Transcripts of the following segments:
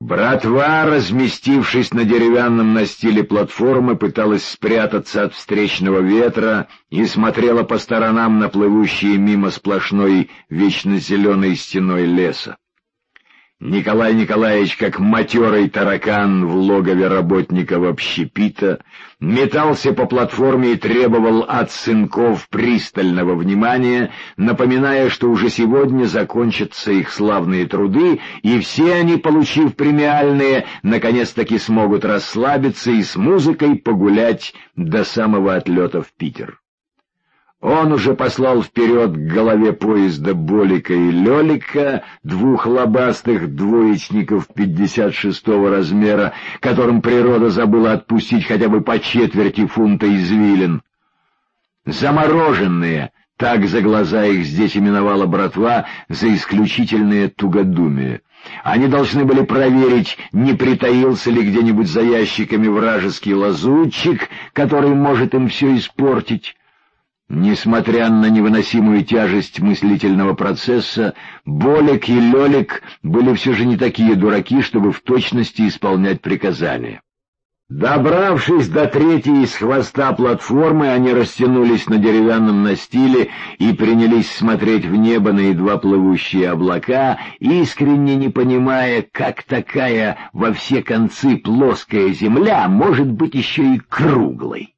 Братва, разместившись на деревянном настиле платформы, пыталась спрятаться от встречного ветра и смотрела по сторонам на плывущие мимо сплошной вечно зеленой стеной леса. Николай Николаевич, как матерый таракан в логове работников общепита, метался по платформе и требовал от сынков пристального внимания, напоминая, что уже сегодня закончатся их славные труды, и все они, получив премиальные, наконец-таки смогут расслабиться и с музыкой погулять до самого отлета в Питер. Он уже послал вперед к голове поезда Болика и Лелика, двух лобастых двоечников 56-го размера, которым природа забыла отпустить хотя бы по четверти фунта извилин. Замороженные, так за глаза их здесь именовала братва, за исключительное тугодумие. Они должны были проверить, не притаился ли где-нибудь за ящиками вражеский лазутчик, который может им все испортить. Несмотря на невыносимую тяжесть мыслительного процесса, Болик и Лелик были все же не такие дураки, чтобы в точности исполнять приказания. Добравшись до третьей из хвоста платформы, они растянулись на деревянном настиле и принялись смотреть в небо на едва плывущие облака, искренне не понимая, как такая во все концы плоская земля может быть еще и круглой.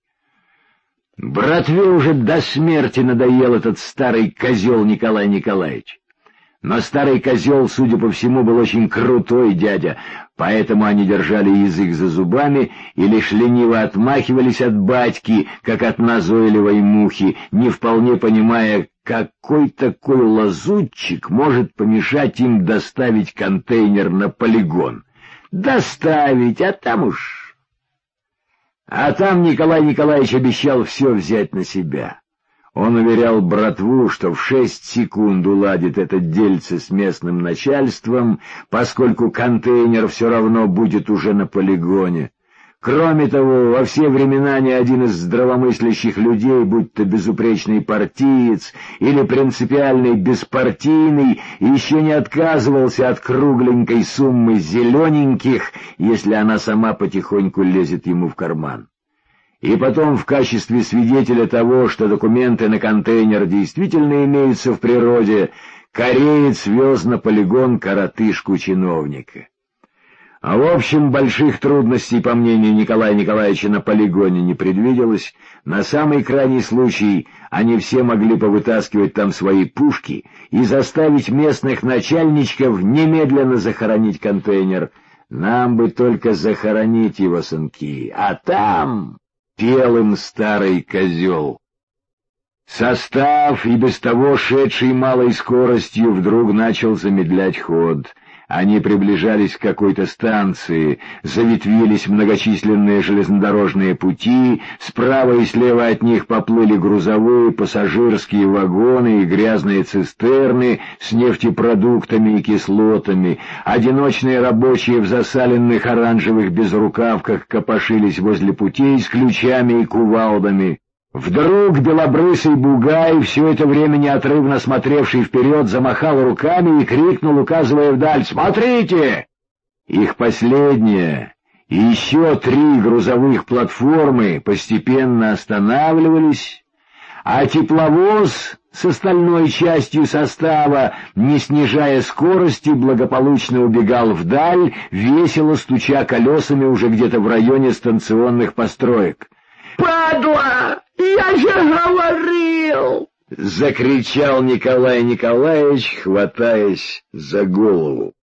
Братве уже до смерти надоел этот старый козел Николай Николаевич. Но старый козел, судя по всему, был очень крутой дядя, поэтому они держали язык за зубами и лишь лениво отмахивались от батьки, как от назойливой мухи, не вполне понимая, какой такой лазутчик может помешать им доставить контейнер на полигон. Доставить, а там уж... А там Николай Николаевич обещал все взять на себя. Он уверял братву, что в 6 секунд уладит это дельце с местным начальством, поскольку контейнер все равно будет уже на полигоне. Кроме того, во все времена ни один из здравомыслящих людей, будь то безупречный партиец или принципиальный беспартийный, еще не отказывался от кругленькой суммы зелененьких, если она сама потихоньку лезет ему в карман. И потом, в качестве свидетеля того, что документы на контейнер действительно имеются в природе, кореец вез на полигон коротышку-чиновника. А в общем, больших трудностей, по мнению Николая Николаевича, на полигоне не предвиделось. На самый крайний случай они все могли повытаскивать там свои пушки и заставить местных начальничков немедленно захоронить контейнер. Нам бы только захоронить его, сынки, а там... пел им старый козел. Состав, и без того шедший малой скоростью, вдруг начал замедлять ход. Они приближались к какой-то станции, заветвились многочисленные железнодорожные пути, справа и слева от них поплыли грузовые, пассажирские вагоны и грязные цистерны с нефтепродуктами и кислотами. Одиночные рабочие в засаленных оранжевых безрукавках копошились возле путей с ключами и кувалдами. Вдруг белобрысый бугай, все это время неотрывно смотревший вперед, замахал руками и крикнул, указывая вдаль: «Смотрите!» Их последняя и еще 3 грузовых платформы постепенно останавливались, а тепловоз с остальной частью состава, не снижая скорости, благополучно убегал вдаль, весело стуча колесами уже где-то в районе станционных построек. «Падла! Я же говорил!» — закричал Николай Николаевич, хватаясь за голову.